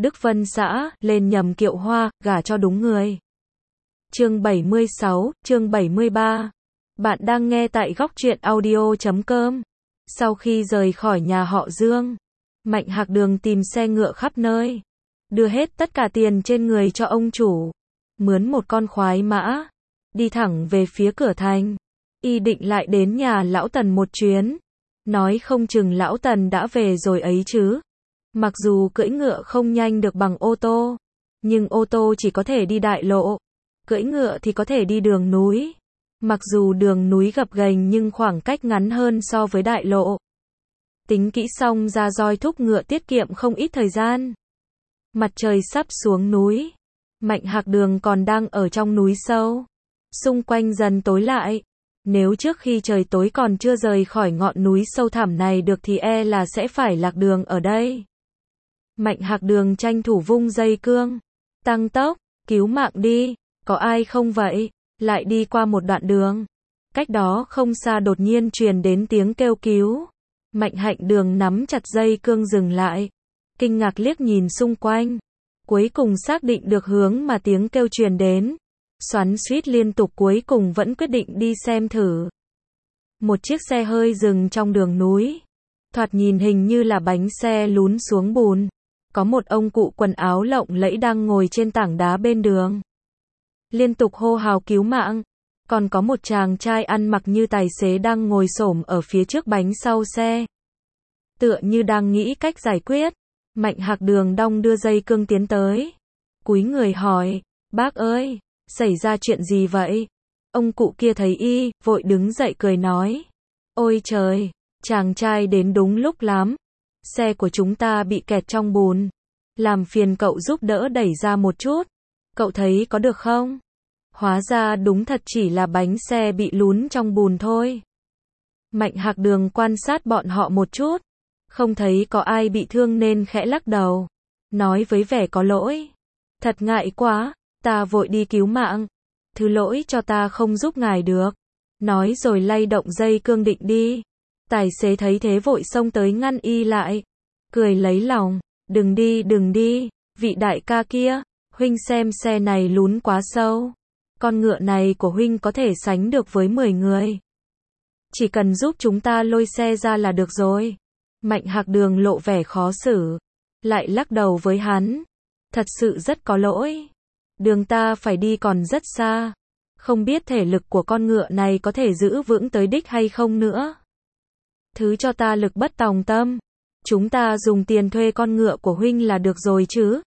Đức Vân xã, lên nhầm kiệu hoa, gả cho đúng người. Chương 76, chương 73. Bạn đang nghe tại Góc Truyện Audio.com. Sau khi rời khỏi nhà họ Dương, Mạnh Hạc Đường tìm xe ngựa khắp nơi, đưa hết tất cả tiền trên người cho ông chủ, mướn một con khoái mã, đi thẳng về phía cửa thành. Y định lại đến nhà lão Tần một chuyến, nói không chừng lão Tần đã về rồi ấy chứ. Mặc dù cưỡi ngựa không nhanh được bằng ô tô, nhưng ô tô chỉ có thể đi đại lộ, cưỡi ngựa thì có thể đi đường núi. Mặc dù đường núi gập ghềnh nhưng khoảng cách ngắn hơn so với đại lộ. Tính kỹ xong ra roi thúc ngựa tiết kiệm không ít thời gian. Mặt trời sắp xuống núi, Mạnh Hạc Đường còn đang ở trong núi sâu. Xung quanh dần tối lại. Nếu trước khi trời tối còn chưa rời khỏi ngọn núi sâu thẳm này được thì e là sẽ phải lạc đường ở đây. Mạnh Hạc Đường tranh thủ vung dây cương, tăng tốc, cứu mạng đi, có ai không vậy? Lại đi qua một đoạn đường, cách đó không xa đột nhiên truyền đến tiếng kêu cứu. Mạnh Hạc Đường nắm chặt dây cương dừng lại, kinh ngạc liếc nhìn xung quanh, cuối cùng xác định được hướng mà tiếng kêu truyền đến. Xoắn xuýt liên tục cuối cùng vẫn quyết định đi xem thử. Một chiếc xe hơi dừng trong đường núi, thoạt nhìn hình như là bánh xe lún xuống bùn. Có một ông cụ quần áo lộng lẫy đang ngồi trên tảng đá bên đường, liên tục hô hào cứu mạng. Còn có một chàng trai ăn mặc như tài xế đang ngồi xổm ở phía trước bánh sau xe, tựa như đang nghĩ cách giải quyết. Mạnh Hạc Đường đong đưa dây cương tiến tới, cúi người hỏi, bác ơi, xảy ra chuyện gì vậy? Ông cụ kia thấy y, vội đứng dậy cười nói, ôi trời, chàng trai đến đúng lúc lắm. Xe của chúng ta bị kẹt trong bùn, làm phiền cậu giúp đỡ đẩy ra một chút. Cậu thấy có được không? Hóa ra đúng thật chỉ là bánh xe bị lún trong bùn thôi. Mạnh Hạc Đường quan sát bọn họ một chút, không thấy có ai bị thương nên khẽ lắc đầu, nói với vẻ có lỗi, thật ngại quá, ta vội đi cứu mạng, thứ lỗi cho ta không giúp ngài được. Nói rồi lay động dây cương định đi. Tài xế thấy thế vội xông tới ngăn y lại, cười lấy lòng, đừng đi, vị đại ca kia, huynh xem xe này lún quá sâu, con ngựa này của huynh có thể sánh được với 10 người. Chỉ cần giúp chúng ta lôi xe ra là được rồi. Mạnh Hạc Đường lộ vẻ khó xử, lại lắc đầu với hắn, thật sự rất có lỗi, đường ta phải đi còn rất xa, không biết thể lực của con ngựa này có thể giữ vững tới đích hay không nữa. Thứ cho ta lực bất tòng tâm, chúng ta dùng tiền thuê con ngựa của huynh là được rồi chứ.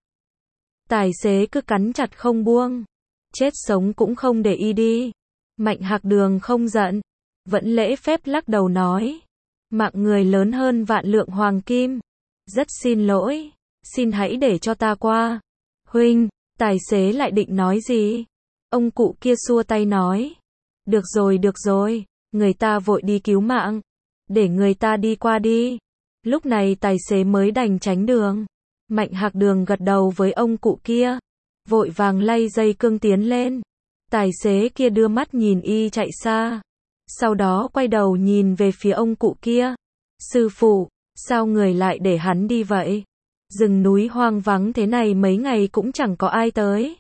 Tài xế cứ cắn chặt không buông, chết sống cũng không để y đi. Mạnh Hạc Đường không giận, vẫn lễ phép lắc đầu nói, mạng người lớn hơn vạn lượng hoàng kim, rất xin lỗi, xin hãy để cho ta qua. Huynh, tài xế lại định nói gì? Ông cụ kia xua tay nói, được rồi, người ta vội đi cứu mạng, để người ta đi qua đi. Lúc này tài xế mới đành tránh đường. Mạnh Hạc Đường gật đầu với ông cụ kia, vội vàng lay dây cương tiến lên. Tài xế kia đưa mắt nhìn y chạy xa, sau đó quay đầu nhìn về phía ông cụ kia, sư phụ, sao người lại để hắn đi vậy? Rừng núi hoang vắng thế này mấy ngày cũng chẳng có ai tới.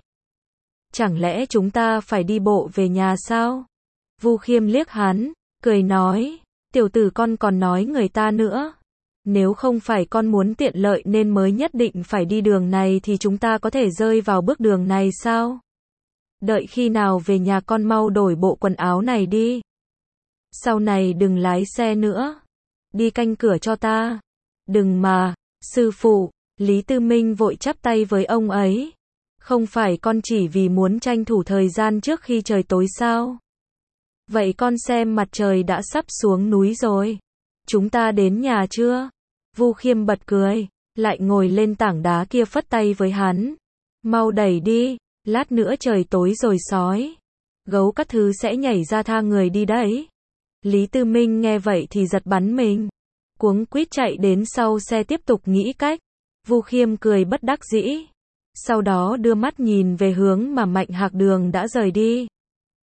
Chẳng lẽ chúng ta phải đi bộ về nhà sao? Vu Khiêm liếc hắn, cười nói, tiểu tử con còn nói người ta nữa. Nếu không phải con muốn tiện lợi nên mới nhất định phải đi đường này thì chúng ta có thể rơi vào bước đường này sao? Đợi khi nào về nhà con mau đổi bộ quần áo này đi. Sau này đừng lái xe nữa. Đi canh cửa cho ta. Đừng mà, sư phụ, Lý Tư Minh vội chắp tay với ông ấy. Không phải con chỉ vì muốn tranh thủ thời gian trước khi trời tối sao? Vậy con xem mặt trời đã sắp xuống núi rồi. Chúng ta đến nhà chưa? Vu Khiêm bật cười, lại ngồi lên tảng đá kia phất tay với hắn. Mau đẩy đi, lát nữa trời tối rồi sói, gấu các thứ sẽ nhảy ra tha người đi đấy. Lý Tư Minh nghe vậy thì giật bắn mình, cuống quýt chạy đến sau xe tiếp tục nghĩ cách. Vu Khiêm cười bất đắc dĩ, sau đó đưa mắt nhìn về hướng mà Mạnh Hạc Đường đã rời đi.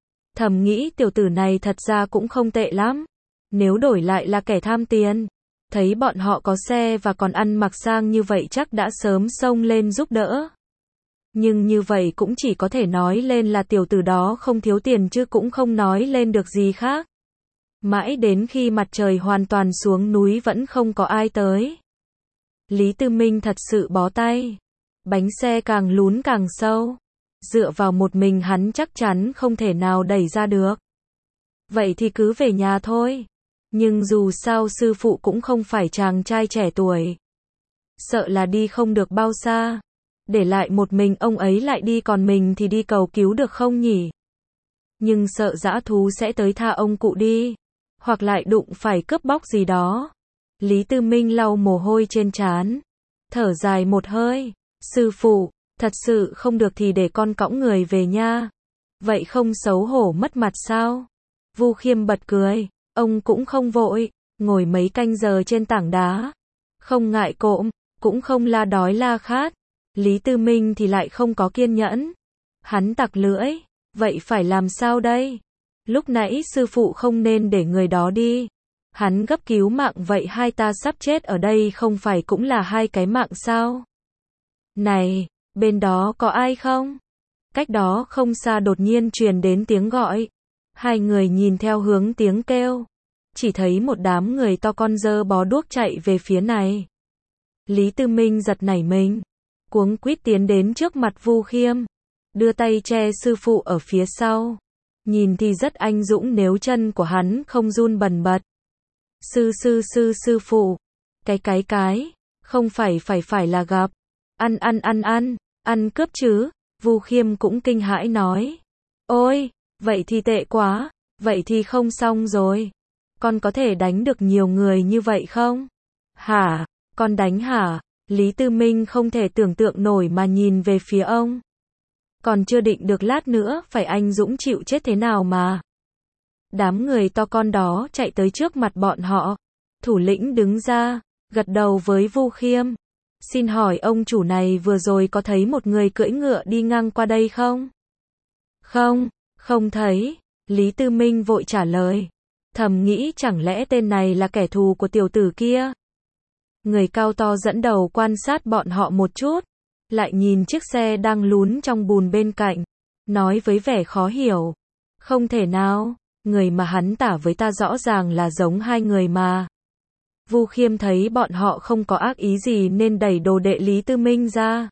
Thầm nghĩ tiểu tử này thật ra cũng không tệ lắm, nếu đổi lại là kẻ tham tiền, thấy bọn họ có xe và còn ăn mặc sang như vậy chắc đã sớm xông lên giúp đỡ. Nhưng như vậy cũng chỉ có thể nói lên là tiểu tử đó không thiếu tiền chứ cũng không nói lên được gì khác. Mãi đến khi mặt trời hoàn toàn xuống núi vẫn không có ai tới. Lý Tư Minh thật sự bó tay. Bánh xe càng lún càng sâu. Dựa vào một mình hắn chắc chắn không thể nào đẩy ra được. Vậy thì cứ về nhà thôi. Nhưng dù sao sư phụ cũng không phải chàng trai trẻ tuổi. Sợ là đi không được bao xa. Để lại một mình ông ấy lại đi còn mình thì đi cầu cứu được không nhỉ? Nhưng sợ dã thú sẽ tới tha ông cụ đi. Hoặc lại đụng phải cướp bóc gì đó. Lý Tư Minh lau mồ hôi trên trán. Thở dài một hơi. Sư phụ, thật sự không được thì để con cõng người về nha. Vậy không xấu hổ mất mặt sao? Vu Khiêm bật cười. Ông cũng không vội. Ngồi mấy canh giờ trên tảng đá. Không ngại cộm. Cũng không la đói la khát. Lý Tư Minh thì lại không có kiên nhẫn. Hắn tặc lưỡi. Vậy phải làm sao đây? Lúc nãy sư phụ không nên để người đó đi. Hắn gấp cứu mạng vậy hai ta sắp chết ở đây không phải cũng là hai cái mạng sao? Này, bên đó có ai không? Cách đó không xa đột nhiên truyền đến tiếng gọi. Hai người nhìn theo hướng tiếng kêu. Chỉ thấy một đám người to con dơ bó đuốc chạy về phía này. Lý Tư Minh giật nảy mình. Cuống quýt tiến đến trước mặt Vu Khiêm. Đưa tay che sư phụ ở phía sau. Nhìn thì rất anh dũng nếu chân của hắn không run bần bật. Sư phụ. Cái. Không phải là gặp. Ăn cướp chứ. Vu Khiêm cũng kinh hãi nói. Ôi, vậy thì tệ quá. Vậy thì không xong rồi. Con có thể đánh được nhiều người như vậy không? Hả? Con đánh hả? Lý Tư Minh không thể tưởng tượng nổi mà nhìn về phía ông. Còn chưa định được lát nữa phải anh dũng chịu chết thế nào mà. Đám người to con đó chạy tới trước mặt bọn họ. Thủ lĩnh đứng ra, gật đầu với Vu Khiêm. Xin hỏi ông chủ này vừa rồi có thấy một người cưỡi ngựa đi ngang qua đây không? Không thấy. Lý Tư Minh vội trả lời. Thầm nghĩ chẳng lẽ tên này là kẻ thù của tiểu tử kia. Người cao to dẫn đầu quan sát bọn họ một chút. Lại nhìn chiếc xe đang lún trong bùn bên cạnh. Nói với vẻ khó hiểu. Không thể nào. Người mà hắn tả với ta rõ ràng là giống hai người mà. Vu Khiêm thấy bọn họ không có ác ý gì nên đẩy đồ đệ Lý Tư Minh ra.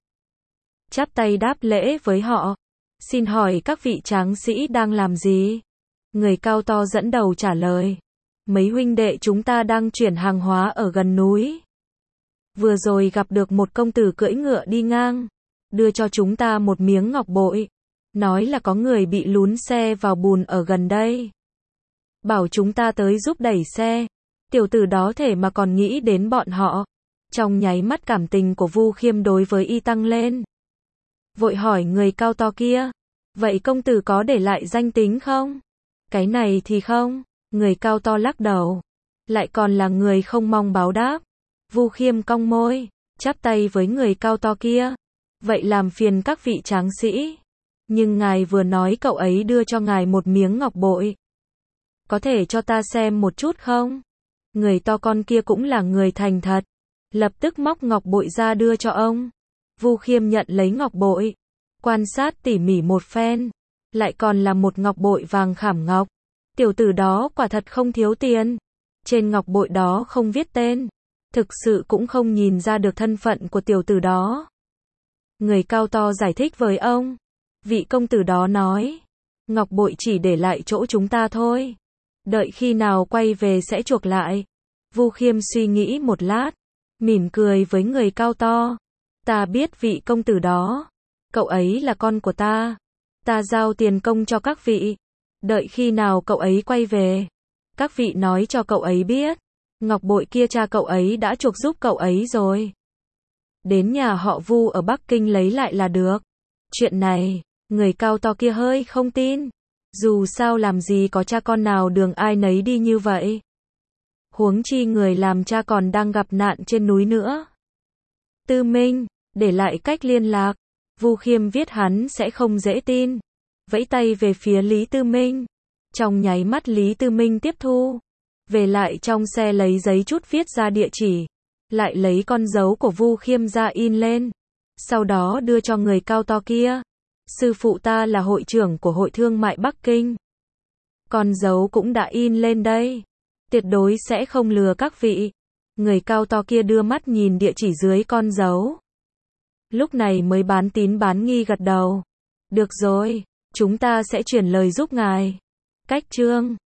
Chắp tay đáp lễ với họ. Xin hỏi các vị tráng sĩ đang làm gì? Người cao to dẫn đầu trả lời. Mấy huynh đệ chúng ta đang chuyển hàng hóa ở gần núi. Vừa rồi gặp được một công tử cưỡi ngựa đi ngang. Đưa cho chúng ta một miếng ngọc bội. Nói là có người bị lún xe vào bùn ở gần đây. Bảo chúng ta tới giúp đẩy xe. Tiểu tử đó thể mà còn nghĩ đến bọn họ. Trong nháy mắt cảm tình của Vu Khiêm đối với y tăng lên. Vội hỏi người cao to kia. Vậy công tử có để lại danh tính không? Cái này thì không. Người cao to lắc đầu. Lại còn là người không mong báo đáp. Vu Khiêm cong môi. Chắp tay với người cao to kia. Vậy làm phiền các vị tráng sĩ. Nhưng ngài vừa nói cậu ấy đưa cho ngài một miếng ngọc bội. Có thể cho ta xem một chút không? Người to con kia cũng là người thành thật. Lập tức móc ngọc bội ra đưa cho ông. Vu Khiêm nhận lấy ngọc bội. Quan sát tỉ mỉ một phen. Lại còn là một ngọc bội vàng khảm ngọc. Tiểu tử đó quả thật không thiếu tiền. Trên ngọc bội đó không viết tên. Thực sự cũng không nhìn ra được thân phận của tiểu tử đó. Người cao to giải thích với ông. Vị công tử đó nói. Ngọc bội chỉ để lại chỗ chúng ta thôi. Đợi khi nào quay về sẽ chuộc lại. Vu Khiêm suy nghĩ một lát. Mỉm cười với người cao to. Ta biết vị công tử đó. Cậu ấy là con của ta. Ta giao tiền công cho các vị. Đợi khi nào cậu ấy quay về. Các vị nói cho cậu ấy biết. Ngọc bội kia cha cậu ấy đã chuộc giúp cậu ấy rồi. Đến nhà họ Vu ở Bắc Kinh lấy lại là được. Chuyện này, người cao to kia hơi không tin. Dù sao làm gì có cha con nào đường ai nấy đi như vậy. Huống chi người làm cha còn đang gặp nạn trên núi nữa. Tư Minh, để lại cách liên lạc. Vu Khiêm viết hắn sẽ không dễ tin. Vẫy tay về phía Lý Tư Minh. Trong nháy mắt Lý Tư Minh tiếp thu. Về lại trong xe lấy giấy trút viết ra địa chỉ. Lại lấy con dấu của Vu Khiêm ra in lên. Sau đó đưa cho người cao to kia. Sư phụ ta là hội trưởng của Hội Thương mại Bắc Kinh. Con dấu cũng đã in lên đây. Tuyệt đối sẽ không lừa các vị. Người cao to kia đưa mắt nhìn địa chỉ dưới con dấu. Lúc này mới bán tín bán nghi gật đầu. Được rồi, chúng ta sẽ chuyển lời giúp ngài. Cách chương